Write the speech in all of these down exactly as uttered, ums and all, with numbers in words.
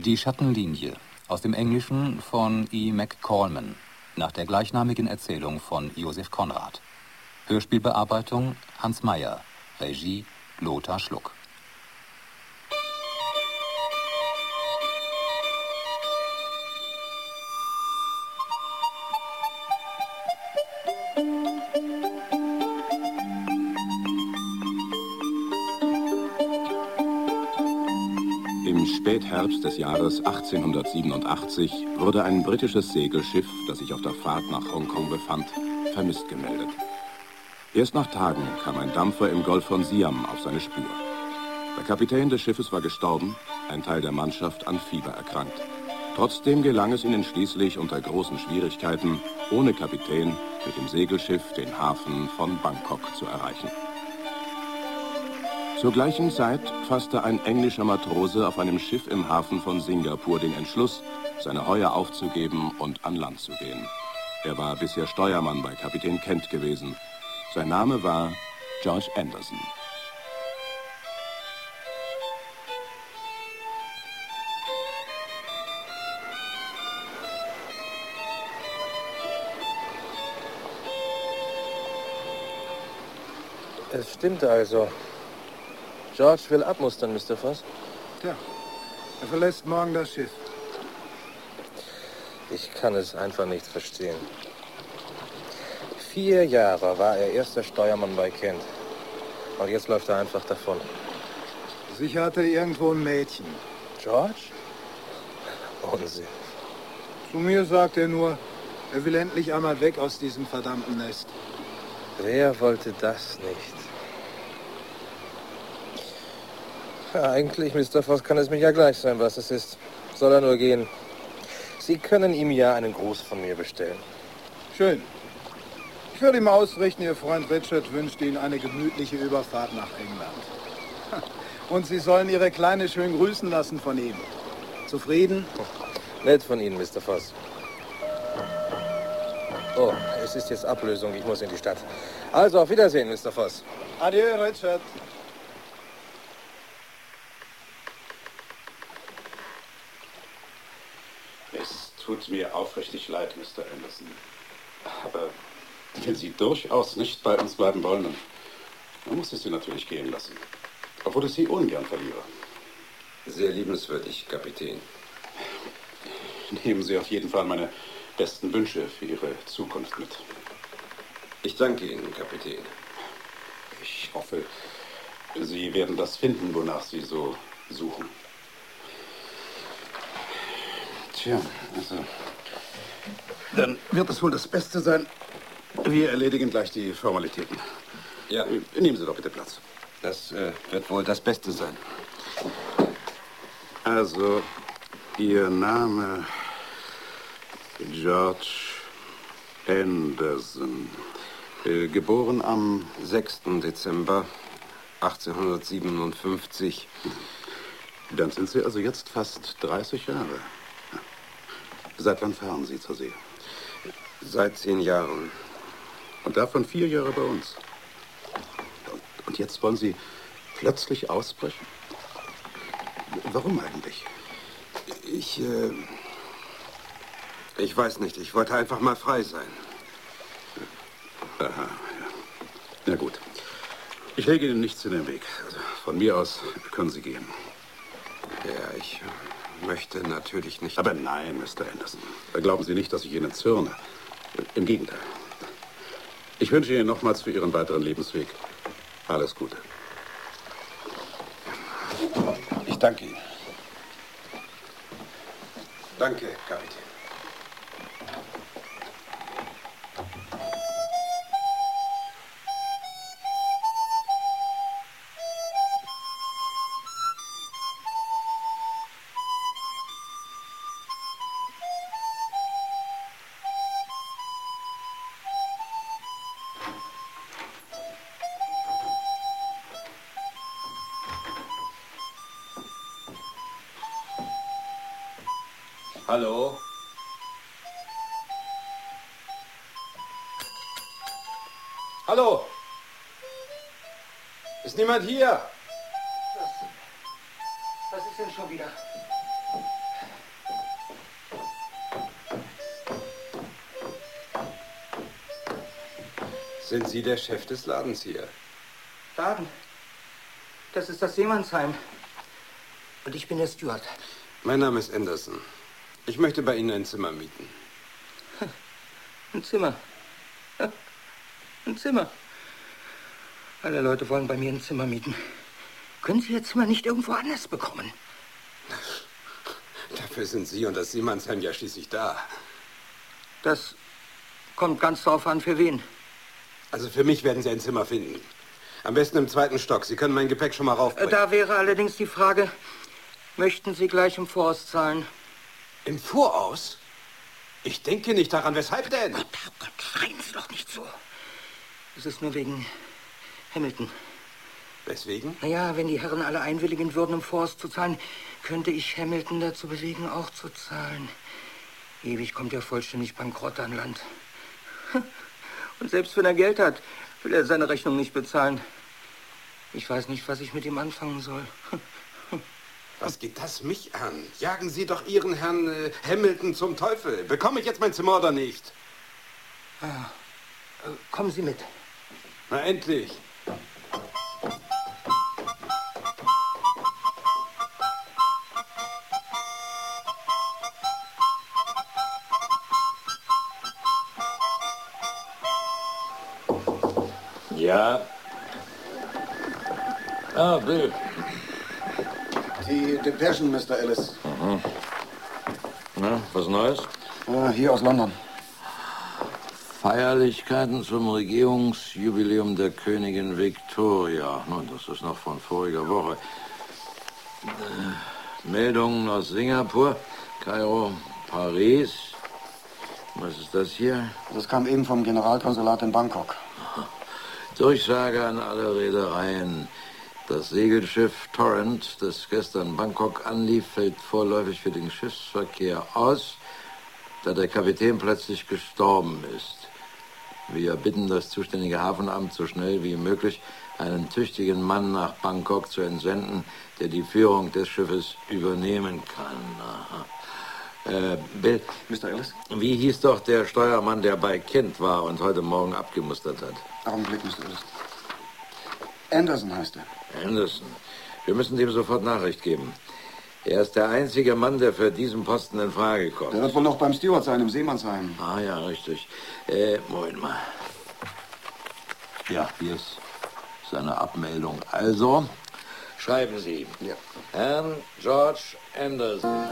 Die Schattenlinie, aus dem Englischen von E. McCallman, nach der gleichnamigen Erzählung von Josef Conrad. Hörspielbearbeitung Hans Meyer, Regie Lothar Schluck. Im Spätherbst des Jahres achtzehnhundertsiebenundachtzig wurde ein britisches Segelschiff, das sich auf der Fahrt nach Hongkong befand, vermisst gemeldet. Erst nach Tagen kam ein Dampfer im Golf von Siam auf seine Spur. Der Kapitän des Schiffes war gestorben, ein Teil der Mannschaft an Fieber erkrankt. Trotzdem gelang es ihnen schließlich unter großen Schwierigkeiten, ohne Kapitän mit dem Segelschiff den Hafen von Bangkok zu erreichen. Zur gleichen Zeit fasste ein englischer Matrose auf einem Schiff im Hafen von Singapur den Entschluss, seine Heuer aufzugeben und an Land zu gehen. Er war bisher Steuermann bei Kapitän Kent gewesen. Sein Name war George Anderson. Es stimmt also. George will abmustern, Mister Voss. Tja, er verlässt morgen das Schiff. Ich kann es einfach nicht verstehen. Vier Jahre war er erster Steuermann bei Kent. Und jetzt läuft er einfach davon. Sicher hat er irgendwo ein Mädchen. George? Unsinn. Zu mir sagt er nur, er will endlich einmal weg aus diesem verdammten Nest. Wer wollte das nicht? Ja, eigentlich, Mister Voss, kann es mir ja gleich sein, was es ist. Soll er nur gehen. Sie können ihm ja einen Gruß von mir bestellen. Schön. Ich würde ihm ausrichten, Ihr Freund Richard wünscht Ihnen eine gemütliche Überfahrt nach England. Und Sie sollen Ihre Kleine schön grüßen lassen von ihm. Zufrieden? Nett von Ihnen, Mister Voss. Oh, es ist jetzt Ablösung. Ich muss in die Stadt. Also, auf Wiedersehen, Mister Voss. Adieu, Richard. Es tut mir aufrichtig leid, Mister Anderson. Aber wenn Sie durchaus nicht bei uns bleiben wollen, dann muss ich Sie natürlich gehen lassen. Obwohl ich Sie ungern verliere. Sehr liebenswürdig, Kapitän. Nehmen Sie auf jeden Fall meine besten Wünsche für Ihre Zukunft mit. Ich danke Ihnen, Kapitän. Ich hoffe, Sie werden das finden, wonach Sie so suchen. Tja, also, dann wird es wohl das Beste sein. Wir erledigen gleich die Formalitäten. Ja. Nehmen Sie doch bitte Platz. Das äh, wird wohl das Beste sein. Also, Ihr Name George Anderson. Äh, geboren am sechsten Dezember achtzehnhundertsiebenundfünfzig. Dann sind Sie also jetzt fast dreißig Jahre. Seit wann fahren Sie zur See? Seit zehn Jahren. Und davon vier Jahre bei uns. Und jetzt wollen Sie plötzlich ausbrechen? Warum eigentlich? Ich, äh, ich weiß nicht. Ich wollte einfach mal frei sein. Aha, ja. Na gut. Ich lege Ihnen nichts in den Weg. Also von mir aus können Sie gehen. Ja, ich möchte natürlich nicht... Aber nein, Mister Anderson. Glauben Sie nicht, dass ich Ihnen zürne. Im Gegenteil. Ich wünsche Ihnen nochmals für Ihren weiteren Lebensweg alles Gute. Ich danke Ihnen. Danke, Kapitän. Hallo? Hallo? Ist niemand hier? Was, was ist denn schon wieder? Sind Sie der Chef des Ladens hier? Laden? Das ist das Seemannsheim. Und ich bin der Steward. Mein Name ist Anderson. Ich möchte bei Ihnen ein Zimmer mieten. Ein Zimmer? Ein Zimmer? Alle Leute wollen bei mir ein Zimmer mieten. Können Sie Ihr Zimmer nicht irgendwo anders bekommen? Dafür sind Sie und das Seemannsheim ja schließlich da. Das kommt ganz drauf an, für wen. Also für mich werden Sie ein Zimmer finden. Am besten im zweiten Stock. Sie können mein Gepäck schon mal raufbringen. Da wäre allerdings die Frage, möchten Sie gleich im Voraus zahlen? Im Voraus? Ich denke nicht daran. Weshalb denn? Gott, Herrgott, schreien Sie doch nicht so. Es ist nur wegen Hamilton. Weswegen? Naja, wenn die Herren alle einwilligen würden, im Voraus zu zahlen, könnte ich Hamilton dazu bewegen, auch zu zahlen. Ewig kommt er vollständig bankrott an Land. Und selbst wenn er Geld hat, will er seine Rechnung nicht bezahlen. Ich weiß nicht, was ich mit ihm anfangen soll. Was geht das mich an? Jagen Sie doch Ihren Herrn äh, Hamilton zum Teufel. Bekomme ich jetzt mein Zimmer oder nicht? Ah, äh, kommen Sie mit. Na, endlich. Ja. Ah, Bill. Die Depeschen, Mister Ellis. Mhm. Na, was Neues? Äh, hier aus London. Feierlichkeiten zum Regierungsjubiläum der Königin Victoria. Nun, das ist noch von voriger Woche. Äh, Meldungen aus Singapur, Kairo, Paris. Was ist das hier? Das kam eben vom Generalkonsulat in Bangkok. Durchsage an alle Reedereien. Das Segelschiff Torrent, das gestern Bangkok anlief, fällt vorläufig für den Schiffsverkehr aus, da der Kapitän plötzlich gestorben ist. Wir bitten das zuständige Hafenamt so schnell wie möglich, einen tüchtigen Mann nach Bangkok zu entsenden, der die Führung des Schiffes übernehmen kann. Aha. Äh, Bill, Mister Ellis? Wie hieß doch der Steuermann, der bei Kent war und heute Morgen abgemustert hat? Augenblick, Mister Ellis. Anderson heißt er. Anderson. Wir müssen dem sofort Nachricht geben. Er ist der einzige Mann, der für diesen Posten in Frage kommt. Der wird wohl noch beim Steward sein, im Seemannsheim. Ah ja, richtig. Äh, Moment mal. Ja, hier ist seine Abmeldung. Also, schreiben Sie. Ja. Herrn George Anderson.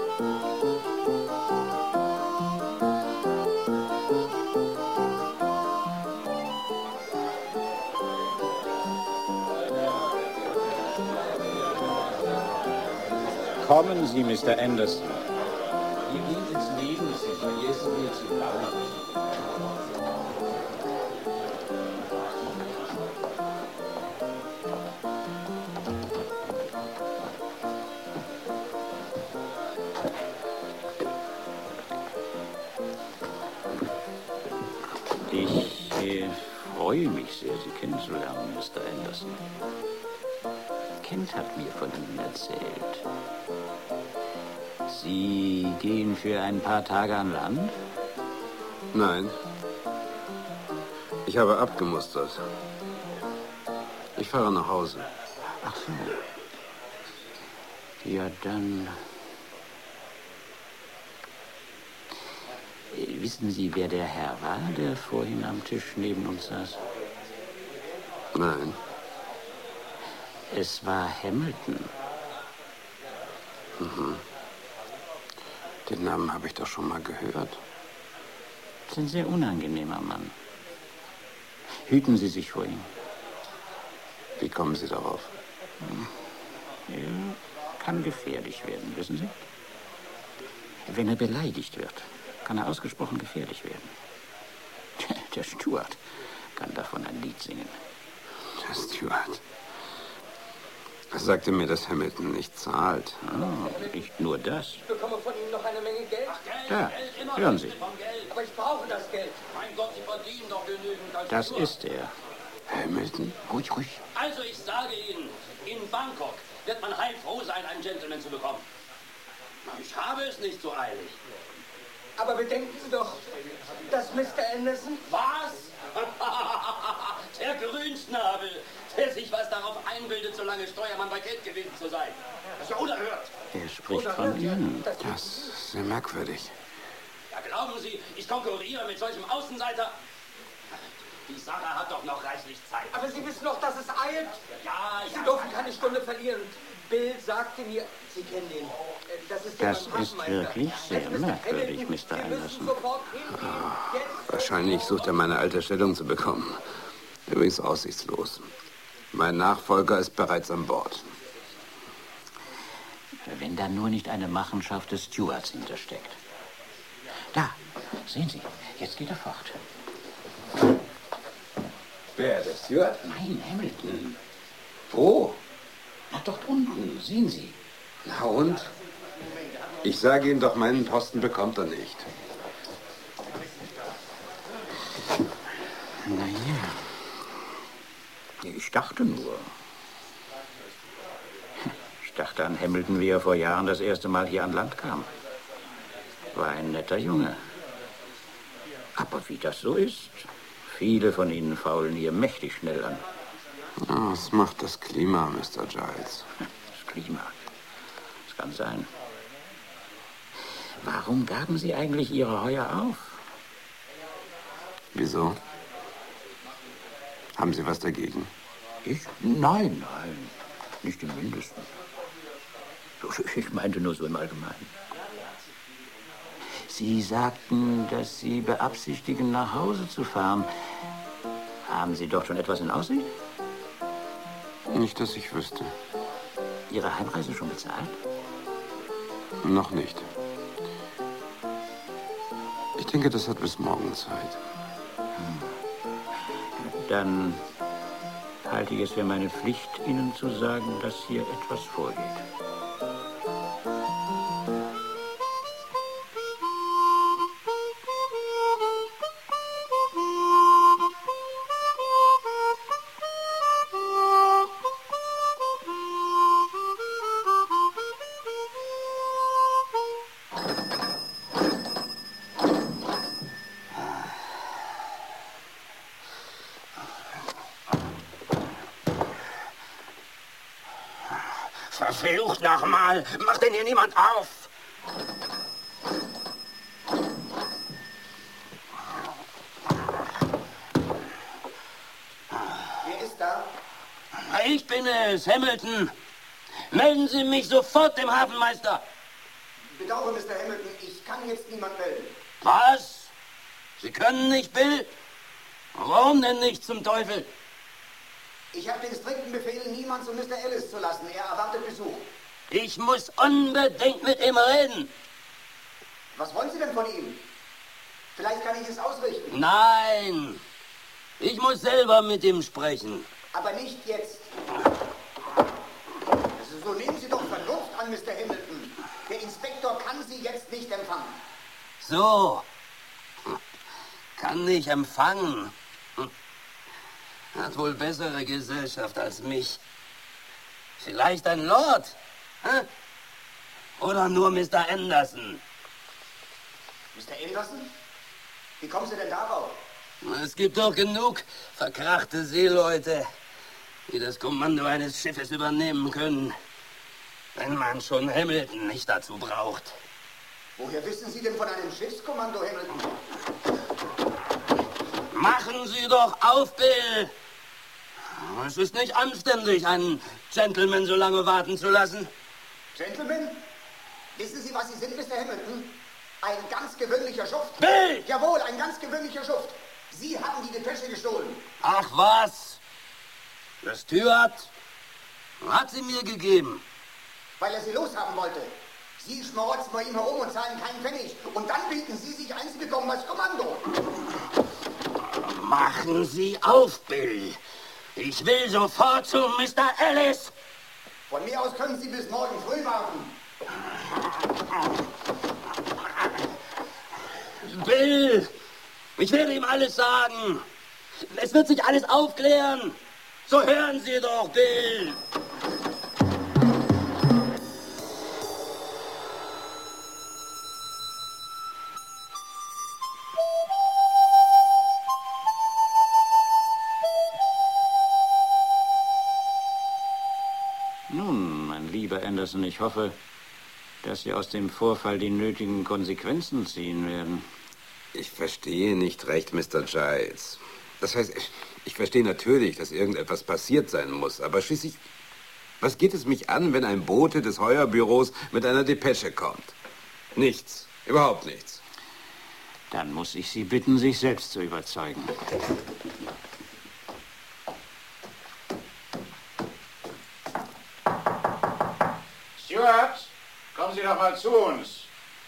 Kommen Sie, Mister Anderson. Wir gehen ins Leben, Sie vergessen wir zu bleiben. Ich äh, freue mich sehr, Sie kennenzulernen, Mister Anderson. Kent hat mir von Ihnen erzählt. Sie gehen für ein paar Tage an Land? Nein. Ich habe abgemustert. Ich fahre nach Hause. Ach so. Ja, dann... Äh, wissen Sie, wer der Herr war, der vorhin am Tisch neben uns saß? Nein. Es war Hamilton. Mhm. Den Namen habe ich doch schon mal gehört. Das ist ein sehr unangenehmer Mann. Hüten Sie sich vor ihm. Wie kommen Sie darauf? Er kann gefährlich werden, wissen Sie? Wenn er beleidigt wird, kann er ausgesprochen gefährlich werden. Der Steward kann davon ein Lied singen. Der Steward. Er sagte mir, dass Hamilton nicht zahlt. Oh, nicht nur das. Ich bekomme von ihm noch eine Menge Geld. Da, hören Sie. Aber ich brauche das Geld. Mein Gott, Sie verdienen doch genügend als Das Steward. ist er. Hamilton? Ruhig, ruhig. Also ich sage Ihnen, in Bangkok wird man heilfroh sein, einen Gentleman zu bekommen. Ich habe es nicht so eilig. Aber bedenken Sie doch, dass Mister Anderson... Was? Der Grünschnabel, der sich was darauf einbildet, so lange Steuermann bei Geld gewesen zu sein. Das ist ja unerhört. Er spricht von Ihnen. Das ist sehr merkwürdig. Ja, glauben Sie, ich konkurriere mit solchem Außenseiter? Die Sache hat doch noch reichlich Zeit. Aber Sie wissen doch, dass es eilt. Ja, Sie ja. dürfen keine Stunde verlieren. Bill sagte mir, Sie kennen den. Das ist, der Das ist wirklich sehr merkwürdig, Mister Anderson. Wahrscheinlich sucht er meine alte Stellung zu bekommen. Übrigens aussichtslos. Mein Nachfolger ist bereits an Bord. Wenn da nur nicht eine Machenschaft des Stewards hintersteckt. Da, sehen Sie, jetzt geht er fort. Wer, der Steward? Nein, Hamilton. Wo? Na, dort unten, sehen Sie. Na und? Ich sage Ihnen doch, meinen Posten bekommt er nicht. Naja, ich dachte nur. Ich dachte an Hamilton, wie er vor Jahren das erste Mal hier an Land kam. War ein netter Junge. Aber wie das so ist, viele von Ihnen faulen hier mächtig schnell an. Ja, was macht das Klima, Mister Giles? Das Klima. Das kann sein. Warum gaben Sie eigentlich Ihre Heuer auf? Wieso? Haben Sie was dagegen? Ich? Nein, nein. Nicht im Mindesten. Ich meinte nur so im Allgemeinen. Sie sagten, dass Sie beabsichtigen, nach Hause zu fahren. Haben Sie doch schon etwas in Aussicht? Nicht, dass ich wüsste. Ihre Heimreise schon bezahlt? Noch nicht. Ich denke, das hat bis morgen Zeit. Dann halte ich es für meine Pflicht, Ihnen zu sagen, dass hier etwas vorgeht. Verflucht nochmal! Macht denn hier niemand auf? Wer ist da? Ich bin es, Hamilton. Melden Sie mich sofort dem Hafenmeister. Bedauere, Mister Hamilton, ich kann jetzt niemand melden. Was? Sie können nicht, Bill? Warum denn nicht zum Teufel? Ich habe den strikten Befehl, niemand zu Mister Ellis zu lassen. Er erwartet Besuch. Ich muss unbedingt mit ihm reden. Was wollen Sie denn von ihm? Vielleicht kann ich es ausrichten. Nein. Ich muss selber mit ihm sprechen. Aber nicht jetzt. Also so nehmen Sie doch Vernunft an, Mister Hamilton. Der Inspektor kann Sie jetzt nicht empfangen. So. Kann nicht empfangen. Hat wohl bessere Gesellschaft als mich. Vielleicht ein Lord? Hä? Oder nur Mister Anderson? Mister Anderson? Wie kommen Sie denn darauf? Es gibt doch genug verkrachte Seeleute, die das Kommando eines Schiffes übernehmen können, wenn man schon Hamilton nicht dazu braucht. Woher wissen Sie denn von einem Schiffskommando, Hamilton? Machen Sie doch auf, Bill! Es ist nicht anständig, einen Gentleman so lange warten zu lassen. Gentleman? Wissen Sie, was Sie sind, Mister Hamilton? Ein ganz gewöhnlicher Schuft. Bill! Jawohl, ein ganz gewöhnlicher Schuft. Sie haben die Depesche gestohlen. Ach was? Der Steward hat sie mir gegeben. Weil er sie loshaben wollte. Sie schmarotzen bei ihm herum und zahlen keinen Pfennig. Und dann bieten Sie sich ein, Sie bekommen als Kommando. Machen Sie auf, Bill. Ich will sofort zu Mister Ellis. Von mir aus können Sie bis morgen früh warten. Bill, ich werde ihm alles sagen. Es wird sich alles aufklären. So hören Sie doch, Bill. Anderson. Ich hoffe, dass Sie aus dem Vorfall die nötigen Konsequenzen ziehen werden. Ich verstehe nicht recht, Mister Giles. Das heißt, ich, ich verstehe natürlich, dass irgendetwas passiert sein muss, aber schließlich, was geht es mich an, wenn ein Bote des Heuerbüros mit einer Depesche kommt? Nichts, überhaupt nichts. Dann muss ich Sie bitten, sich selbst zu überzeugen. Stuart, kommen Sie doch mal zu uns.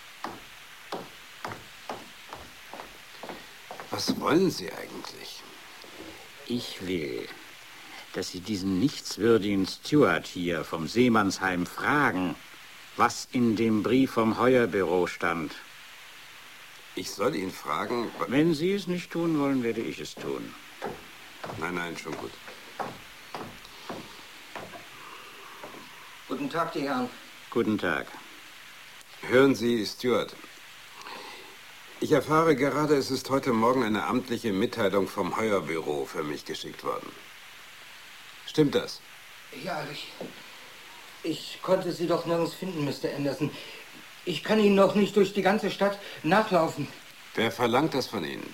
Was wollen Sie eigentlich? Ich will, dass Sie diesen nichtswürdigen Stuart hier vom Seemannsheim fragen, was in dem Brief vom Heuerbüro stand. Ich soll ihn fragen... Wenn Sie es nicht tun wollen, werde ich es tun. Nein, nein, schon gut. Guten Tag, die Herren. Guten Tag. Hören Sie, Stuart. Ich erfahre gerade, es ist heute Morgen eine amtliche Mitteilung vom Heuerbüro für mich geschickt worden. Stimmt das? Ja, ich... Ich konnte Sie doch nirgends finden, Mister Anderson. Ich kann Ihnen noch nicht durch die ganze Stadt nachlaufen. Wer verlangt das von Ihnen?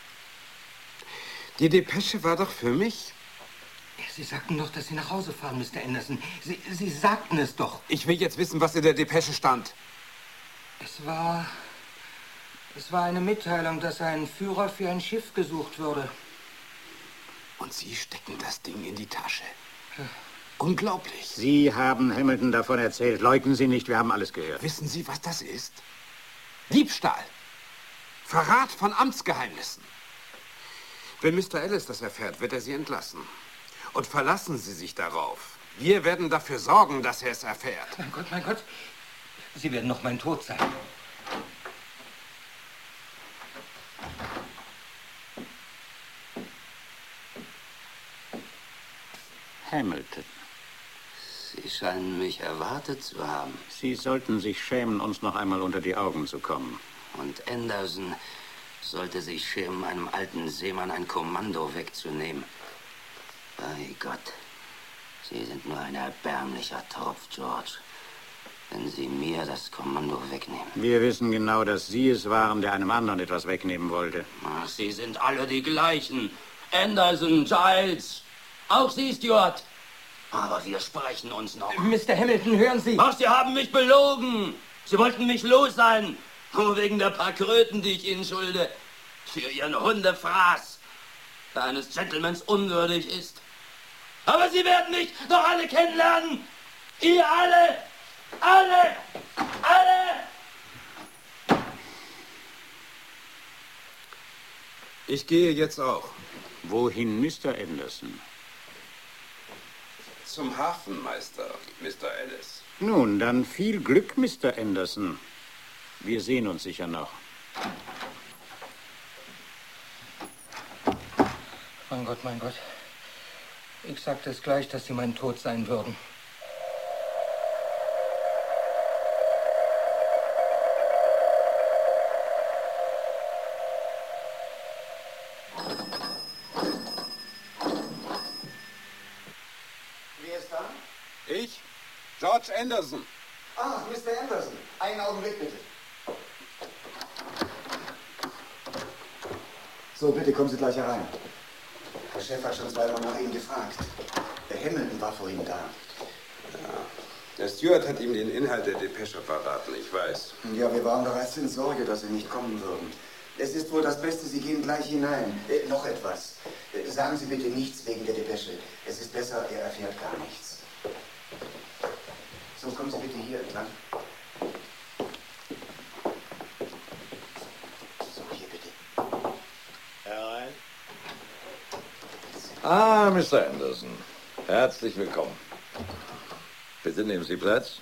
Die Depesche war doch für mich. Sie sagten doch, dass Sie nach Hause fahren, Mister Anderson. Sie, Sie sagten es doch. Ich will jetzt wissen, was in der Depesche stand. Es war... Es war eine Mitteilung, dass ein Führer für ein Schiff gesucht würde. Und Sie stecken das Ding in die Tasche. Ja. Unglaublich. Sie haben Hamilton davon erzählt. Leugnen Sie nicht, wir haben alles gehört. Wissen Sie, was das ist? Diebstahl. Verrat von Amtsgeheimnissen. Wenn Mister Ellis das erfährt, wird er Sie entlassen. Und verlassen Sie sich darauf. Wir werden dafür sorgen, dass er es erfährt. Mein Gott, mein Gott. Sie werden noch mein Tod sein. Hamilton. Sie scheinen mich erwartet zu haben. Sie sollten sich schämen, uns noch einmal unter die Augen zu kommen. Und Anderson sollte sich schämen, einem alten Seemann ein Kommando wegzunehmen. Bei Gott, Sie sind nur ein erbärmlicher Tropf, George, wenn Sie mir das Kommando wegnehmen. Wir wissen genau, dass Sie es waren, der einem anderen etwas wegnehmen wollte. Ach, Sie sind alle die gleichen. Anderson, Giles, auch Sie, Stuart. Aber wir sprechen uns noch. Mister Hamilton, hören Sie. Ach, Sie haben mich belogen. Sie wollten mich los sein. Nur wegen der paar Kröten, die ich Ihnen schulde. Für Ihren Hundefraß, der eines Gentlemans unwürdig ist. Aber Sie werden mich doch alle kennenlernen. Ihr alle. Alle. Alle. Ich gehe jetzt auch. Wohin, Mister Anderson? Zum Hafenmeister, Mister Ellis. Nun, dann viel Glück, Mister Anderson. Wir sehen uns sicher noch. Mein Gott, mein Gott. Ich sagte es gleich, dass Sie mein Tod sein würden. Ich? George Anderson. Ah, Mister Anderson. Einen Augenblick, bitte. So, bitte, kommen Sie gleich herein. Der Chef hat schon zweimal nach Ihnen gefragt. Der Hamilton war vorhin da. Ja, der Steward hat ihm den Inhalt der Depesche verraten, ich weiß. Ja, wir waren doch erst in Sorge, dass Sie nicht kommen würden. Es ist wohl das Beste, Sie gehen gleich hinein. Äh, noch etwas. Äh, sagen Sie bitte nichts wegen der Depesche. Es ist besser, er erfährt gar nichts. So, kommen Sie bitte hier entlang. So, hier bitte. Herein. Ah, Mister Anderson. Herzlich willkommen. Bitte nehmen Sie Platz.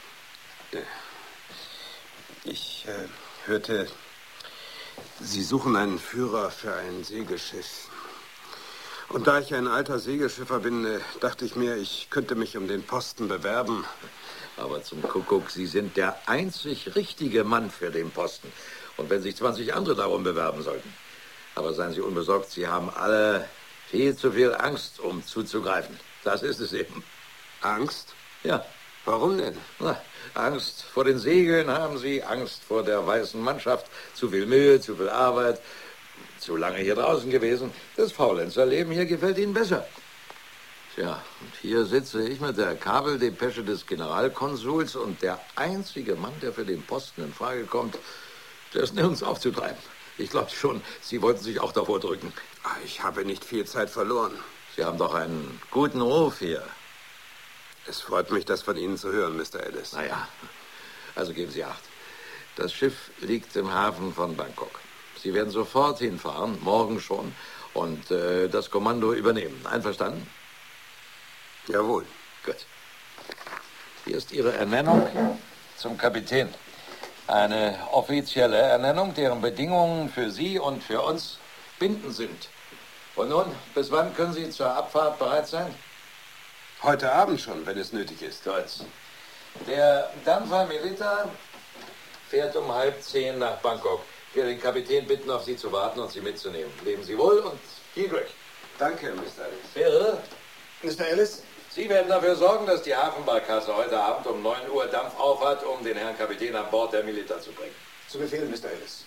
Ich äh, hörte, Sie suchen einen Führer für ein Segelschiff. Und da ich ein alter Segelschiffer bin, äh, dachte ich mir, ich könnte mich um den Posten bewerben. Aber zum Kuckuck, Sie sind der einzig richtige Mann für den Posten. Und wenn sich zwanzig andere darum bewerben sollten. Aber seien Sie unbesorgt, Sie haben alle viel zu viel Angst, um zuzugreifen. Das ist es eben. Angst? Ja, Warum denn? Na, Angst vor den Segeln haben Sie, Angst vor der weißen Mannschaft. Zu viel Mühe, zu viel Arbeit, zu lange hier draußen gewesen. Das Faulenzerleben hier gefällt Ihnen besser. Tja, und hier sitze ich mit der Kabeldepesche des Generalkonsuls und der einzige Mann, der für den Posten in Frage kommt, der ist nirgends aufzutreiben. Ich glaube schon, Sie wollten sich auch davor drücken. Ich habe nicht viel Zeit verloren. Sie haben doch einen guten Ruf hier. Es freut mich, das von Ihnen zu hören, Mister Ellis. Na ja, also geben Sie Acht. Das Schiff liegt im Hafen von Bangkok. Sie werden sofort hinfahren, morgen schon, und äh, das Kommando übernehmen. Einverstanden? Jawohl. Gut. Hier ist Ihre Ernennung zum Kapitän. Eine offizielle Ernennung, deren Bedingungen für Sie und für uns bindend sind. Und nun, bis wann können Sie zur Abfahrt bereit sein? Heute Abend schon, wenn es nötig ist. Gut. Der Dampfer Melita fährt um halb zehn nach Bangkok. Ich werde den Kapitän bitten, auf Sie zu warten und Sie mitzunehmen. Leben Sie wohl und viel Glück. Danke, Mister Ellis. Bill? Mister Ellis? Sie werden dafür sorgen, dass die Hafenbarkasse heute Abend um neun Uhr Dampf aufhat, um den Herrn Kapitän an Bord der Melita zu bringen. Zu Befehl, Mister Ellis.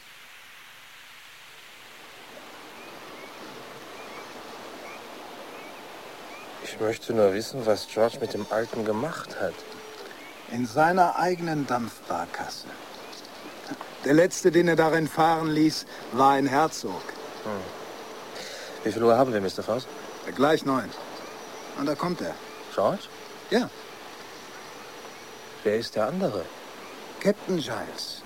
Ich möchte nur wissen, was George mit dem Alten gemacht hat. In seiner eigenen Dampfbarkasse. Der letzte, den er darin fahren ließ, war ein Herzog. Hm. Wie viel Uhr haben wir, Mister Faust? Gleich neun. Und da kommt er. George? Ja. Wer ist der andere? Captain Giles.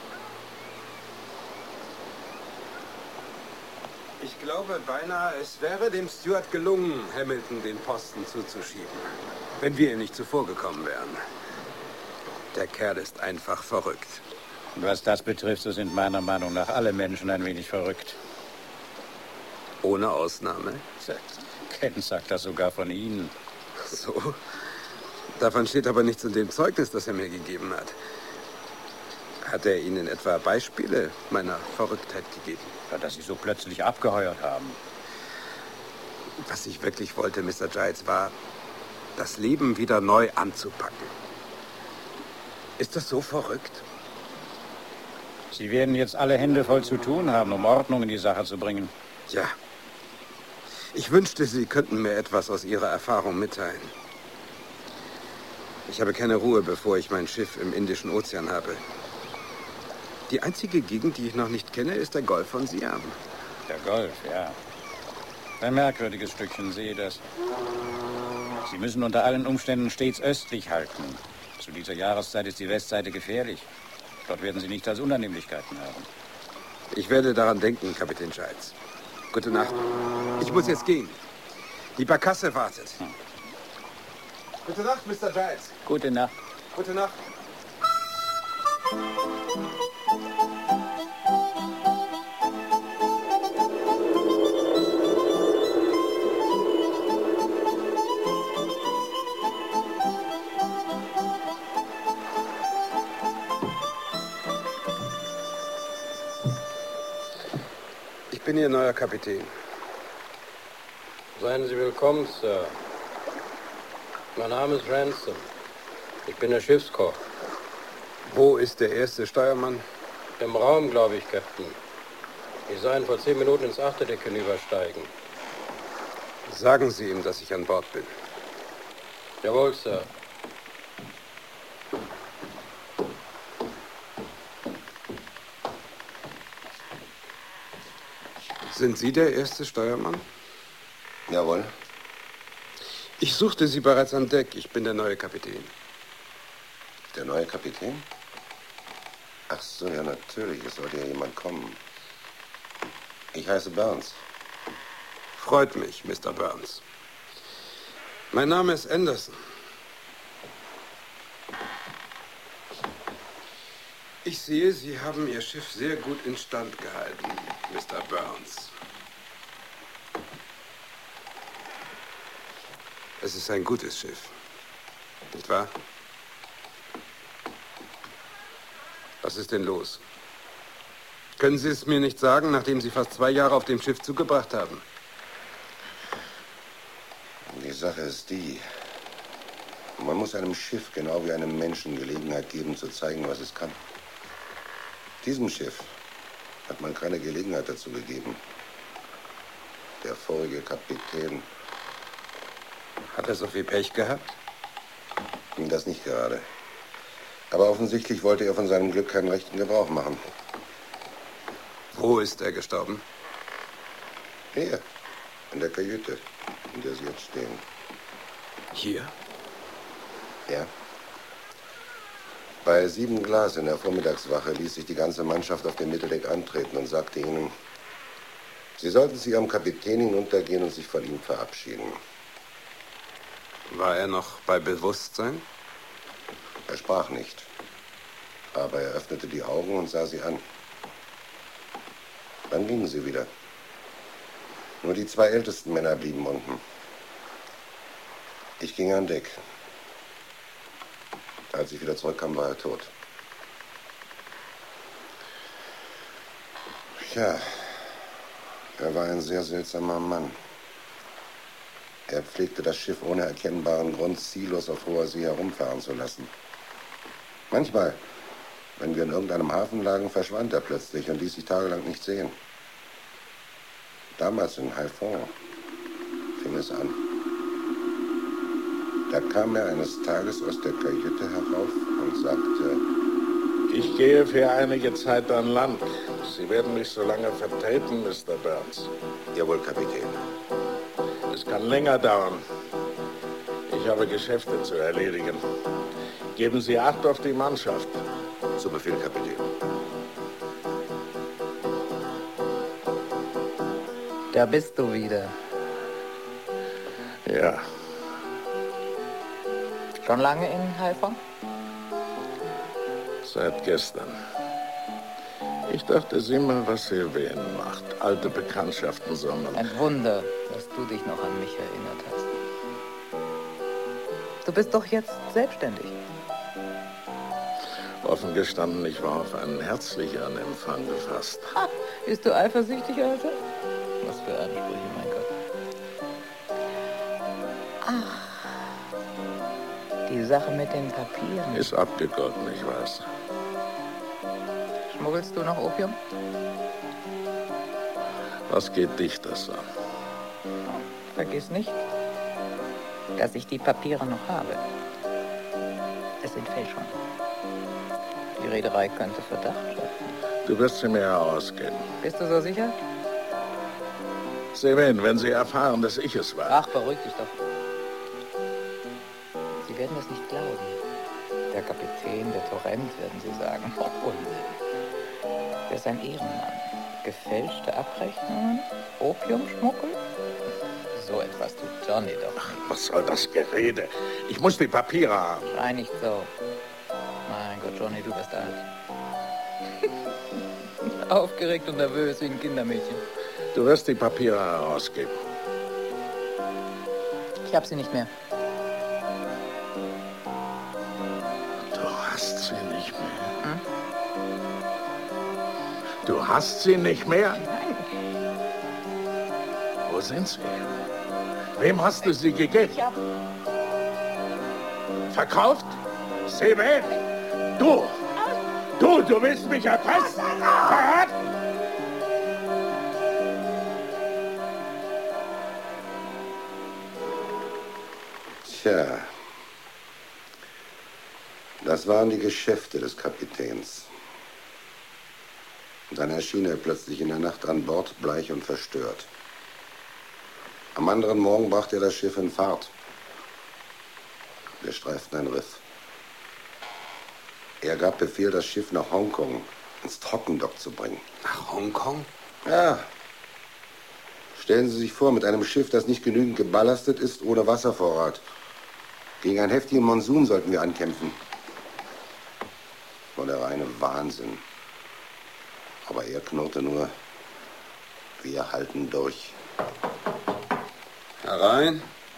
Ich glaube beinahe, es wäre dem Steward gelungen, Hamilton den Posten zuzuschieben, wenn wir ihm nicht zuvorgekommen wären. Der Kerl ist einfach verrückt. Was das betrifft, so sind meiner Meinung nach alle Menschen ein wenig verrückt. Ohne Ausnahme? Ken sagt das sogar von Ihnen. So? Davon steht aber nichts in dem Zeugnis, das er mir gegeben hat. Hat er Ihnen etwa Beispiele meiner Verrücktheit gegeben? Ja, dass Sie so plötzlich abgeheuert haben. Was ich wirklich wollte, Mister Giles, war, das Leben wieder neu anzupacken. Ist das so verrückt? Sie werden jetzt alle Hände voll zu tun haben, um Ordnung in die Sache zu bringen. Ja. Ich wünschte, Sie könnten mir etwas aus Ihrer Erfahrung mitteilen. Ich habe keine Ruhe, bevor ich mein Schiff im Indischen Ozean habe. Die einzige Gegend, die ich noch nicht kenne, ist der Golf von Siam. Der Golf, ja. Ein merkwürdiges Stückchen, sehe das. Sie müssen unter allen Umständen stets östlich halten. Zu dieser Jahreszeit ist die Westseite gefährlich. Dort werden Sie nichts als Unannehmlichkeiten haben. Ich werde daran denken, Kapitän Giles. Gute Nacht. Ich muss jetzt gehen. Die Barkasse wartet. Hm. Gute Nacht, Mister Giles. Gute Nacht. Gute Nacht. Ich bin Ihr neuer Kapitän. Seien Sie willkommen, Sir. Mein Name ist Ransom. Ich bin der Schiffskoch. Wo ist der erste Steuermann? Im Raum, glaube ich, Captain. Ich sah ihn vor zehn Minuten ins Achterdeck hinübersteigen. Sagen Sie ihm, dass ich an Bord bin. Jawohl, Sir. Sind Sie der erste Steuermann? Jawohl. Ich suchte Sie bereits an Deck. Ich bin der neue Kapitän. Der neue Kapitän? Ach so, ja, natürlich. Es sollte ja jemand kommen. Ich heiße Burns. Freut mich, Mister Burns. Mein Name ist Anderson. Ich sehe, Sie haben Ihr Schiff sehr gut instand gehalten, Mister Burns. Es ist ein gutes Schiff, nicht wahr? Was ist denn los? Können Sie es mir nicht sagen, nachdem Sie fast zwei Jahre auf dem Schiff zugebracht haben? Die Sache ist die. Man muss einem Schiff genau wie einem Menschen Gelegenheit geben, zu zeigen, was es kann. Diesem Schiff hat man keine Gelegenheit dazu gegeben. Der vorige Kapitän... Hat er so viel Pech gehabt? Das nicht gerade. Aber offensichtlich wollte er von seinem Glück keinen rechten Gebrauch machen. Wo ist er gestorben? Hier, in der Kajüte, in der Sie jetzt stehen. Hier? Ja. Bei sieben Glas in der Vormittagswache ließ sich die ganze Mannschaft auf dem Mitteldeck antreten und sagte ihnen, sie sollten zu ihrem Kapitän hinuntergehen und sich von ihm verabschieden. War er noch bei Bewusstsein? Er sprach nicht, aber er öffnete die Augen und sah sie an. Dann gingen sie wieder. Nur die zwei ältesten Männer blieben unten. Ich ging an Deck. Als ich wieder zurückkam, war er tot. Ja, er war ein sehr seltsamer Mann. Er pflegte das Schiff ohne erkennbaren Grund ziellos auf hoher See herumfahren zu lassen. Manchmal, wenn wir in irgendeinem Hafen lagen, verschwand er plötzlich und ließ sich tagelang nicht sehen. Damals in Haiphong fing es an. Da kam er eines Tages aus der Kajüte herauf und sagte, ich gehe für einige Zeit an Land. Sie werden mich so lange vertreten, Mister Burns. Jawohl, Kapitän. Es kann länger dauern. Ich habe Geschäfte zu erledigen. Geben Sie Acht auf die Mannschaft. Zu Befehl, Kapitän. Da bist du wieder. Ja. Schon lange in Haiphong? Seit gestern. Ich dachte, sieh mal, was Sylvain macht. Alte Bekanntschaften sammeln. Ein Wunder, dass du dich noch an mich erinnert hast. Du bist doch jetzt selbstständig. Offen gestanden, ich war auf einen herzlicheren Empfang gefasst. Ha, bist du eifersüchtig, Alter? Was für Ansprüche, mein Gott. Ach, die Sache mit den Papieren. Ist abgegolten, ich weiß. Schmuggelst du noch Opium? Was geht dich das an? Vergiss nicht, dass ich die Papiere noch habe. Es sind Fälschungen. Die Reederei könnte Verdacht schaffen. Du wirst sie mir herausgeben. Bist du so sicher? Sylvain, wenn Sie erfahren, dass ich es war. Ach, beruhig dich doch. Sie werden es nicht glauben. Der Kapitän, der Torrent, werden Sie sagen. Oh, Unsinn. Der ist ein Ehrenmann. Gefälschte Abrechnungen? Opiumschmuggel? So etwas tut Johnny doch nicht. Was soll das Gerede? Ich muss die Papiere haben. Schrei nicht so. Mein Gott, Johnny, du bist alt. Aufgeregt und nervös wie ein Kindermädchen. Du wirst die Papiere herausgeben. Ich hab sie nicht mehr. Du hast sie nicht mehr. Hm? Du hast sie nicht mehr? Nein. Wo sind sie? Wem hast du sie gegeben? Ich hab... Verkauft? Sylvain! Du! Du, du willst mich erpressen! Verraten! Tja, das waren die Geschäfte des Kapitäns. Und dann erschien er plötzlich in der Nacht an Bord, bleich und verstört. Am anderen Morgen brachte er das Schiff in Fahrt. Wir streiften ein Riff. Er gab Befehl, das Schiff nach Hongkong ins Trockendock zu bringen. Nach Hongkong? Ja. Stellen Sie sich vor, mit einem Schiff, das nicht genügend geballastet ist, ohne Wasservorrat. Gegen einen heftigen Monsun sollten wir ankämpfen. Das war der reine Wahnsinn. Aber er knurrte nur, wir halten durch. Herein.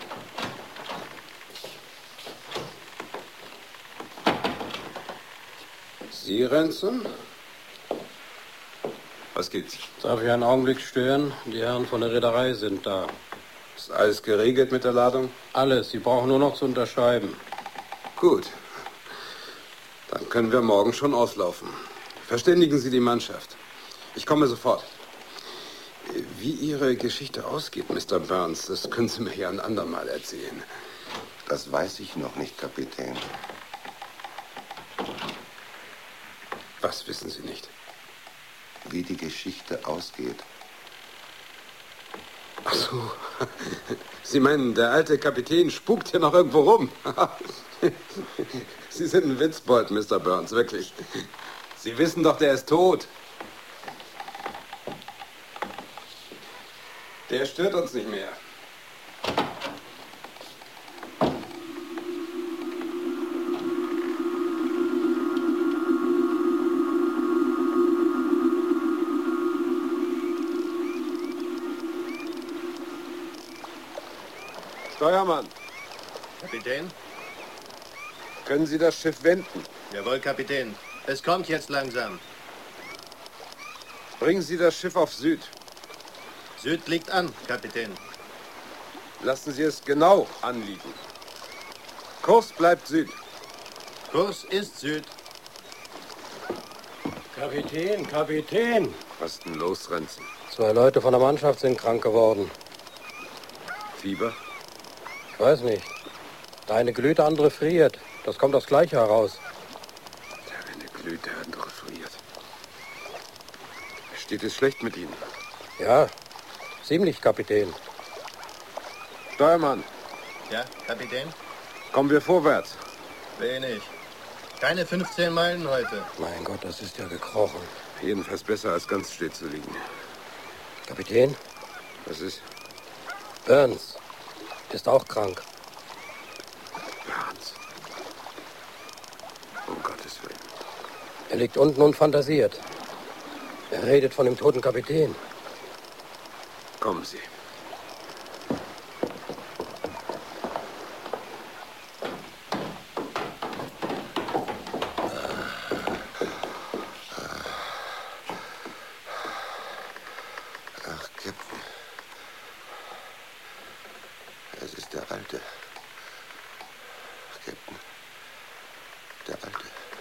Sie, Ransom? Was gibt's? Darf ich einen Augenblick stören? Die Herren von der Reederei sind da. Ist alles geregelt mit der Ladung? Alles. Sie brauchen nur noch zu unterschreiben. Gut. Dann können wir morgen schon auslaufen. Verständigen Sie die Mannschaft. Ich komme sofort. Wie Ihre Geschichte ausgeht, Mister Burns, das können Sie mir ja ein andermal erzählen. Das weiß ich noch nicht, Kapitän. Was wissen Sie nicht? Wie die Geschichte ausgeht. Ach so. Sie meinen, der alte Kapitän spukt hier noch irgendwo rum? Sie sind ein Witzbold, Mister Burns, wirklich. Sie wissen doch, der ist tot. Der stört uns nicht mehr. Steuermann. Kapitän? Können Sie das Schiff wenden? Jawohl, Kapitän. Es kommt jetzt langsam. Bringen Sie das Schiff auf Süd. Süd liegt an, Kapitän. Lassen Sie es genau anliegen. Kurs bleibt Süd. Kurs ist Süd. Kapitän, Kapitän. Was ist denn los, Renzen? Zwei Leute von der Mannschaft sind krank geworden. Fieber? Ich weiß nicht. Der eine glüht, der andere friert. Das kommt das Gleiche heraus. Der eine glüht, der andere friert. Steht es schlecht mit Ihnen? Ja, ziemlich, Kapitän. Steuermann. Ja, Kapitän? Kommen wir vorwärts. Wenig. Keine fünfzehn Meilen heute. Mein Gott, das ist ja gekrochen. Jedenfalls besser, als ganz still zu liegen. Kapitän? Was ist? Burns ist auch krank. Burns? Um Gottes Willen. Er liegt unten und fantasiert. Er redet von dem toten Kapitän. Kommen Sie. Ach, Captain. Es ist der Alte. Captain. Der Alte.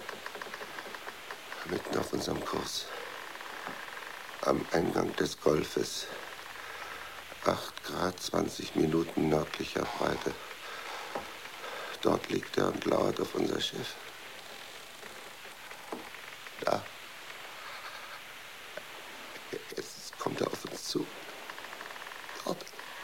Mitten auf unserem Kurs. Am Eingang des Golfes. acht Grad, zwanzig Minuten nördlicher Breite. Dort liegt er und lauert auf unser Schiff. Da. Jetzt kommt er auf uns zu. Dort.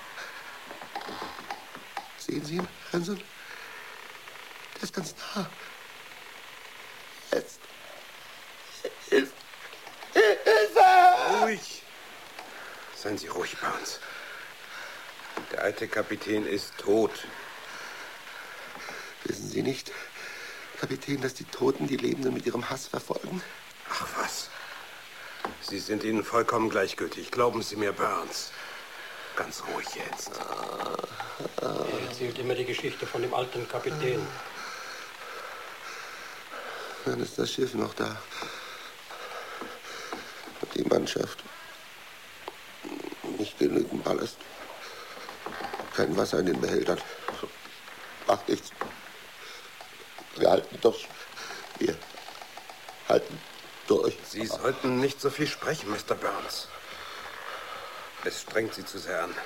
Sehen Sie ihn, Renson? Der ist ganz nah. Jetzt. Hilfe! Hilfe! Ruhig. Seien Sie ruhig, Burns. Der alte Kapitän ist tot. Wissen Sie nicht, Kapitän, dass die Toten die Lebenden mit ihrem Hass verfolgen? Ach was. Sie sind ihnen vollkommen gleichgültig. Glauben Sie mir, Burns. Ganz ruhig jetzt. Er erzählt immer die Geschichte von dem alten Kapitän. Dann ist das Schiff noch da. Und die Mannschaft. Nicht genügend Ballast. Kein Wasser in den Behältern. Macht nichts. Wir halten durch. Wir halten durch. Sie sollten nicht so viel sprechen, Mister Burns. Es strengt Sie zu sehr an.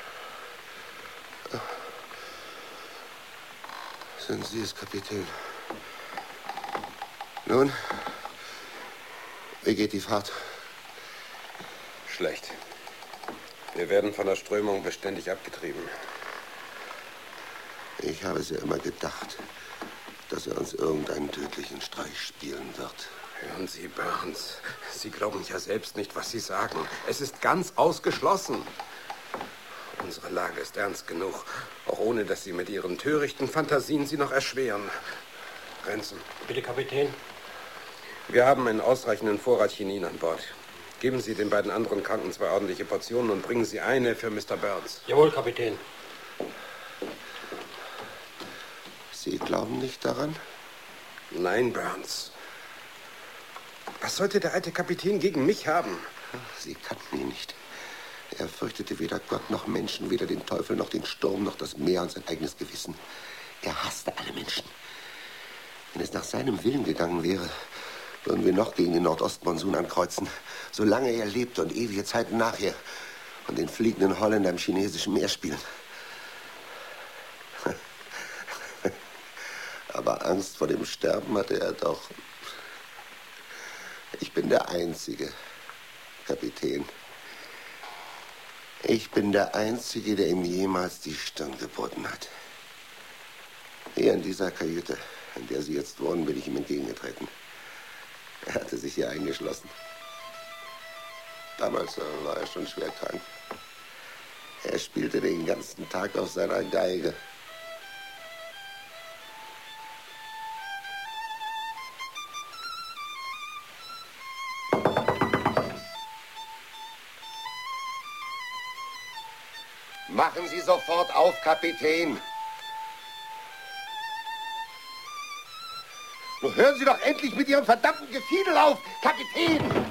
Sind Sie es, Kapitän? Nun, wie geht die Fahrt? Schlecht. Wir werden von der Strömung beständig abgetrieben. Ich habe es ja immer gedacht, dass er uns irgendeinen tödlichen Streich spielen wird. Hören Sie, Burns, Sie glauben ja selbst nicht, was Sie sagen. Es ist ganz ausgeschlossen. Unsere Lage ist ernst genug, auch ohne, dass Sie mit Ihren törichten Fantasien sie noch erschweren. Renzen. Bitte, Kapitän. Wir haben einen ausreichenden Vorrat Chinin an Bord. Geben Sie den beiden anderen Kranken zwei ordentliche Portionen und bringen Sie eine für Mister Burns. Jawohl, Kapitän. Sie glauben nicht daran? Nein, Burns. Was sollte der alte Kapitän gegen mich haben? Sie kannten ihn nicht. Er fürchtete weder Gott noch Menschen, weder den Teufel noch den Sturm noch das Meer und sein eigenes Gewissen. Er hasste alle Menschen. Wenn es nach seinem Willen gegangen wäre, würden wir noch gegen den Nordostmonsun ankreuzen, solange er lebte und ewige Zeiten nachher und den fliegenden Holländer im chinesischen Meer spielen. Aber Angst vor dem Sterben hatte er doch. Ich bin der Einzige, Kapitän. Ich bin der Einzige, der ihm jemals die Stirn geboten hat. Hier in dieser Kajüte, in der Sie jetzt wohnen, bin ich ihm entgegengetreten. Er hatte sich hier eingeschlossen. Damals war er schon schwer krank. Er spielte den ganzen Tag auf seiner Geige. Machen Sie sofort auf, Kapitän. Nun hören Sie doch endlich mit Ihrem verdammten Gefiedel auf, Kapitän!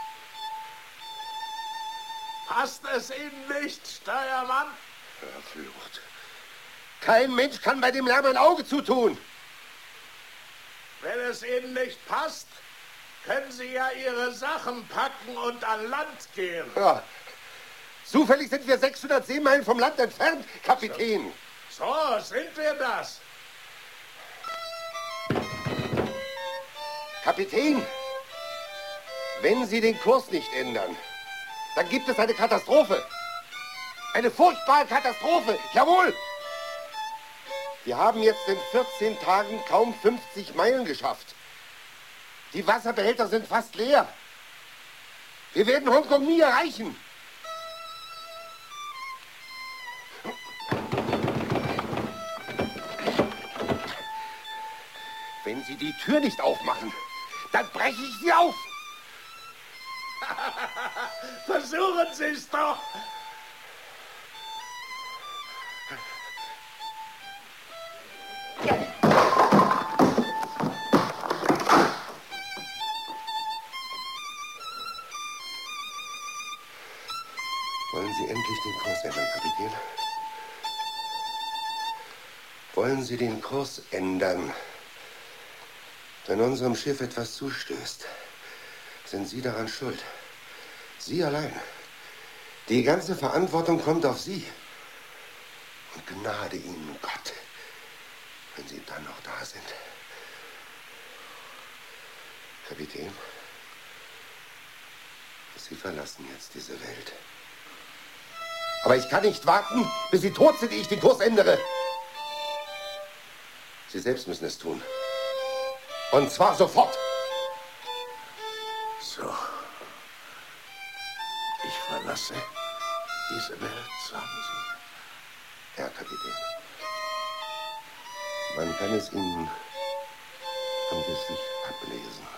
Passt es Ihnen nicht, Steuermann? Verflucht. Kein Mensch kann bei dem Lärm ein Auge zutun. Wenn es Ihnen nicht passt, können Sie ja Ihre Sachen packen und an Land gehen. Ja. Zufällig sind wir sechshundert Seemeilen vom Land entfernt, Kapitän. So, so sind wir das. Kapitän, wenn Sie den Kurs nicht ändern, dann gibt es eine Katastrophe. Eine furchtbare Katastrophe, jawohl. Wir haben jetzt in vierzehn Tagen kaum fünfzig Meilen geschafft. Die Wasserbehälter sind fast leer. Wir werden Hongkong nie erreichen. Wenn Sie die Tür nicht aufmachen, dann breche ich Sie auf. Versuchen Sie es doch. Wollen Sie endlich den Kurs ändern, Kapitän? Wollen Sie den Kurs ändern? Wenn unserem Schiff etwas zustößt, sind Sie daran schuld. Sie allein. Die ganze Verantwortung kommt auf Sie. Und Gnade Ihnen, Gott, wenn Sie dann noch da sind. Kapitän, Sie verlassen jetzt diese Welt. Aber ich kann nicht warten, bis Sie tot sind, ehe ich den Kurs ändere. Sie selbst müssen es tun. Und zwar sofort. So. Ich verlasse diese Welt, sagen Sie. Herr Kapitän, man kann es Ihnen am Gesicht ablesen.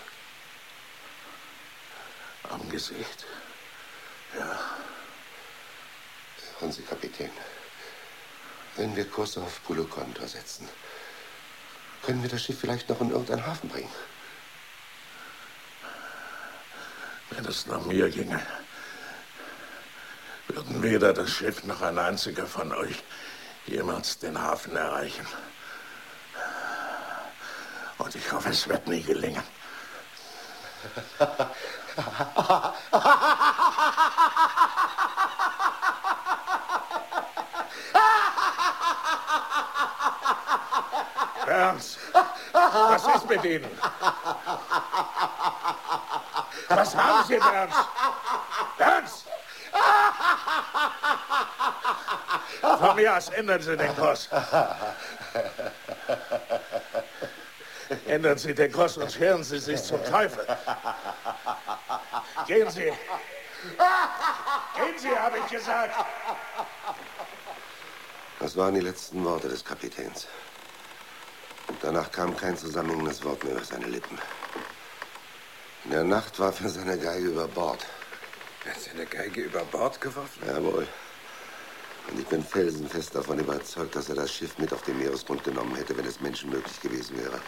Am Gesicht? Ja. Hören Sie, Kapitän, wenn wir Kurs auf Pulokontor setzen, können wir das Schiff vielleicht noch in irgendeinen Hafen bringen? Wenn es nach mir ginge, würden weder das Schiff noch ein einziger von euch jemals den Hafen erreichen. Und ich hoffe, es wird nie gelingen. Burns, was ist mit Ihnen? Was haben Sie, Burns? Burns! Von mir aus ändern Sie den Kurs. Ändern Sie den Kurs und scheren Sie sich zum Teufel. Gehen Sie. Gehen Sie, habe ich gesagt. Das waren die letzten Worte des Kapitäns. Danach kam kein zusammenhängendes Wort mehr über seine Lippen. In der Nacht warf er seine Geige über Bord. Er hat seine Geige über Bord geworfen? Jawohl. Und ich bin felsenfest davon überzeugt, dass er das Schiff mit auf den Meeresgrund genommen hätte, wenn es menschenmöglich gewesen wäre.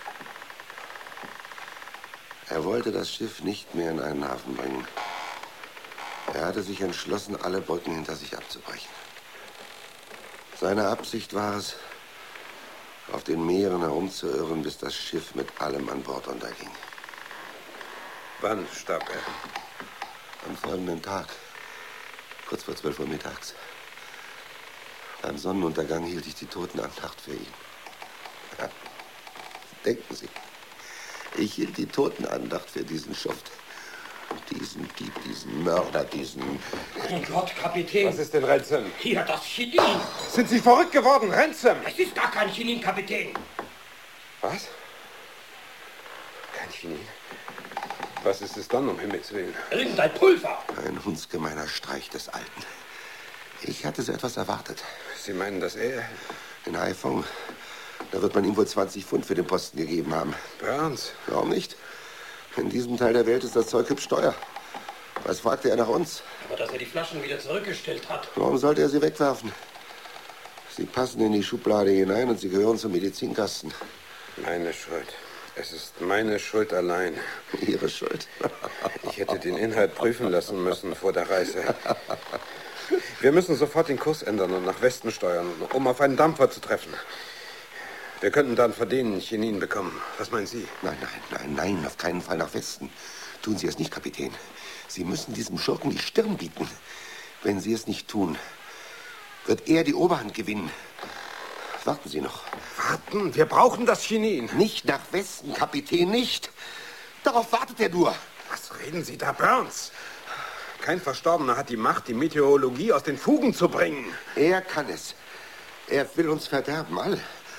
Er wollte das Schiff nicht mehr in einen Hafen bringen. Er hatte sich entschlossen, alle Brücken hinter sich abzubrechen. Seine Absicht war es, auf den Meeren herumzuirren, bis das Schiff mit allem an Bord unterging. Wann starb er? Am folgenden Tag, kurz vor zwölf Uhr mittags. Beim Sonnenuntergang hielt ich die Totenandacht für ihn. Ja. Denken Sie, ich hielt die Totenandacht für diesen Schuft. Diesen Dieb, diesen Mörder, diesen... Mein Gott, Kapitän. Was ist denn Ransom? Hier, das Chinin. Sind Sie verrückt geworden, Ransom? Es ist gar kein Chinin, Kapitän. Was? Kein Chinin? Was ist es dann, um Himmels Willen? Irgendein Pulver. Ein hundsgemeiner Streich des Alten. Ich hatte so etwas erwartet. Sie meinen, dass er... In Haiphong, da wird man ihm wohl zwanzig Pfund für den Posten gegeben haben. Burns? Warum nicht? In diesem Teil der Welt ist das Zeug hübsch teuer. Was fragte er nach uns? Aber dass er die Flaschen wieder zurückgestellt hat. Warum sollte er sie wegwerfen? Sie passen in die Schublade hinein und sie gehören zum Medizinkasten. Meine Schuld. Es ist meine Schuld allein. Ihre Schuld? Ich hätte den Inhalt prüfen lassen müssen vor der Reise. Wir müssen sofort den Kurs ändern und nach Westen steuern, um auf einen Dampfer zu treffen. Wir könnten dann von denen Chinin bekommen. Was meinen Sie? Nein, nein, nein, nein, auf keinen Fall nach Westen. Tun Sie es nicht, Kapitän. Sie müssen diesem Schurken die Stirn bieten. Wenn Sie es nicht tun, wird er die Oberhand gewinnen. Warten Sie noch. Warten? Wir brauchen das Chinin. Nicht nach Westen, Kapitän, nicht. Darauf wartet er nur. Was reden Sie da, Burns? Kein Verstorbener hat die Macht, die Meteorologie aus den Fugen zu bringen. Er kann es. Er will uns verderben, alle.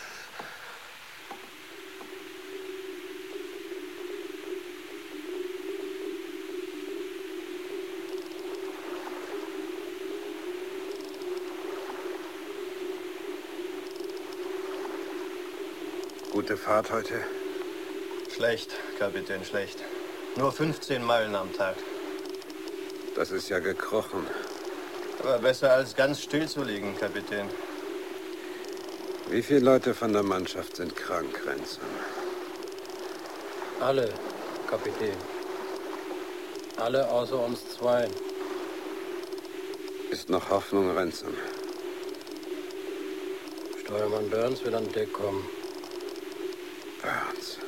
Gute Fahrt heute? Schlecht, Kapitän, schlecht. Nur fünfzehn Meilen am Tag. Das ist ja gekrochen. Aber besser als ganz still zu liegen, Kapitän. Wie viele Leute von der Mannschaft sind krank, Ransom? Alle, Kapitän. Alle außer uns zwei. Ist noch Hoffnung, Ransom? Steuermann Burns will an Deck kommen. Burns.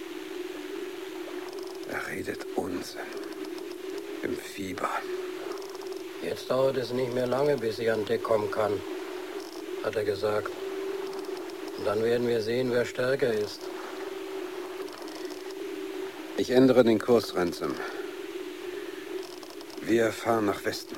Er redet Unsinn. Im Fieber. Jetzt dauert es nicht mehr lange, bis ich an Deck kommen kann, hat er gesagt. Und dann werden wir sehen, wer stärker ist. Ich ändere den Kurs, Ransom. Wir fahren nach Westen.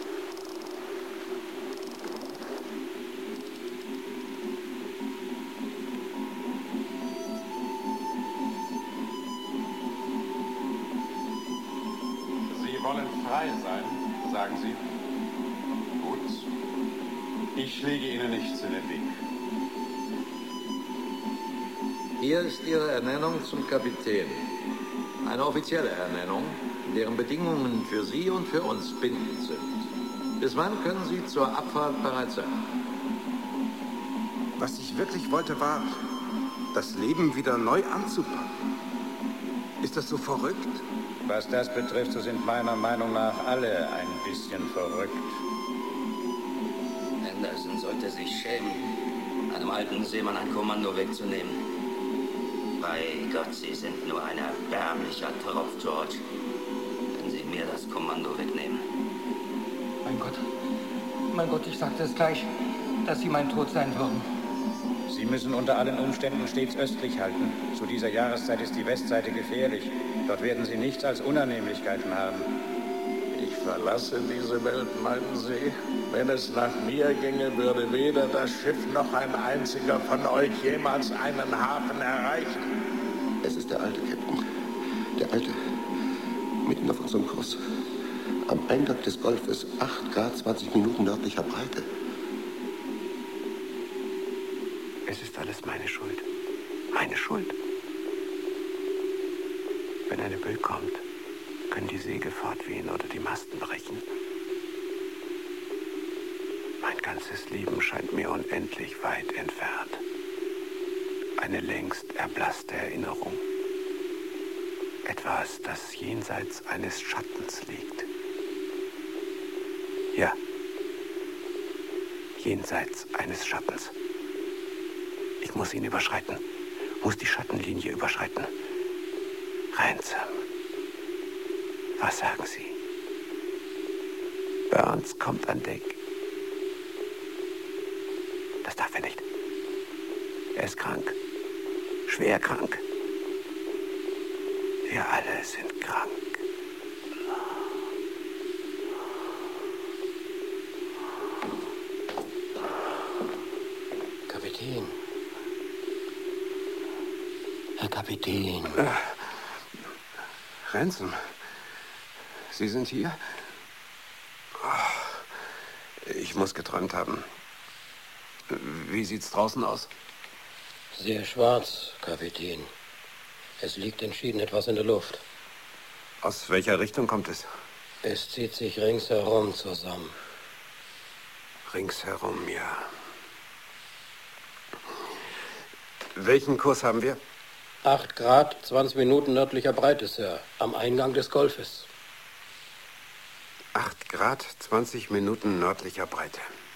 Frei sein, sagen Sie? Gut. Ich lege Ihnen nichts in den Weg. Hier ist Ihre Ernennung zum Kapitän. Eine offizielle Ernennung, deren Bedingungen für Sie und für uns bindend sind. Bis wann können Sie zur Abfahrt bereit sein? Was ich wirklich wollte, war, das Leben wieder neu anzupacken. Ist das so verrückt? Was das betrifft, so sind meiner Meinung nach alle ein bisschen verrückt. Anderson sollte sich schämen, einem alten Seemann ein Kommando wegzunehmen. Bei Gott, Sie sind nur ein erbärmlicher Tropf, George. Wenn Sie mir das Kommando wegnehmen. Mein Gott, mein Gott, ich sagte es gleich, dass Sie mein Tod sein würden. Sie müssen unter allen Umständen stets östlich halten. Zu dieser Jahreszeit ist die Westseite gefährlich. Dort werden Sie nichts als Unannehmlichkeiten haben. Ich verlasse diese Welt, meinen Sie? Wenn es nach mir ginge, würde weder das Schiff noch ein einziger von euch jemals einen Hafen erreichen. Es ist der alte, Captain. Der alte. Mitten auf unserem Kurs. Am Eingang des Golfes, acht Grad, zwanzig Minuten nördlicher Breite. Es ist alles meine Schuld. Meine Schuld. Wenn eine Böe kommt, können die Segel fortwehen oder die Masten brechen. Mein ganzes Leben scheint mir unendlich weit entfernt. Eine längst erblasste Erinnerung. Etwas, das jenseits eines Schattens liegt. Ja, jenseits eines Schattens. Ich muss ihn überschreiten. Muss die Schattenlinie überschreiten. Ransom. Was sagen Sie? Burns kommt an Deck. Das darf er nicht. Er ist krank. Schwer krank. Wir alle sind krank. Kapitän. Herr Kapitän. Äh, Ransom, Sie sind hier? Oh, ich muss geträumt haben. Wie sieht's draußen aus? Sehr schwarz, Kapitän. Es liegt entschieden etwas in der Luft. Aus welcher Richtung kommt es? Es zieht sich ringsherum zusammen. Ringsherum, ja. Welchen Kurs haben wir? Acht Grad, zwanzig Minuten nördlicher Breite, Sir. Am Eingang des Golfes. Acht Grad, zwanzig Minuten nördlicher Breite.